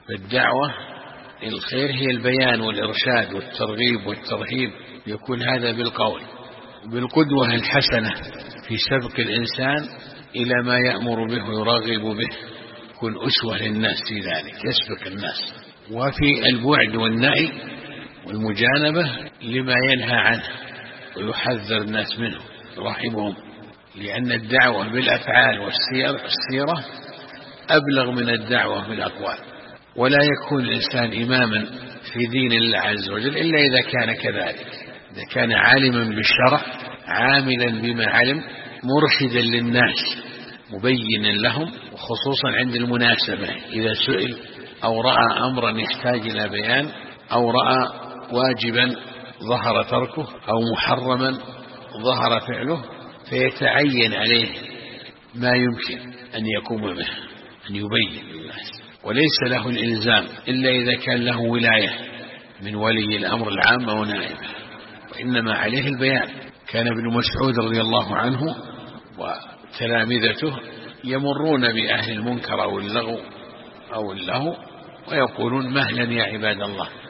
فالدعوة الخير هي البيان والإرشاد والترغيب والترهيب، يكون هذا بالقول، بالقدوة الحسنة في سبق الإنسان إلى ما يأمر به ويرغب به، يكون أسوة للناس في ذلك، يسبق الناس. وفي البعد والنهي والمجانبة لما ينهى عنه ويحذر الناس منه، يرحبهم، لأن الدعوة بالأفعال والسيرة أبلغ من الدعوة بالأقوال. ولا يكون الإنسان إماما في دين الله عز وجل إلا إذا كان كذلك، إذا كان عالما بالشرع، عاملا بما علم، مرشدا للناس، مبينا لهم، وخصوصا عند المناسبة إذا سئل أو رأى أمرا يحتاج إلى بيان، أو رأى واجبا ظهر تركه أو محرما ظهر فعله، فيتعين عليه ما يمكن أن يقوم به، أن يبين للناس، وليس له الإلزام إلا إذا كان له ولاية من ولي الأمر العام أو نائبه، وإنما عليه البيان. كان ابن مسعود رضي الله عنه وتلامذته يمرون بأهل المنكر أو اللغو ويقولون: مهلا يا عباد الله،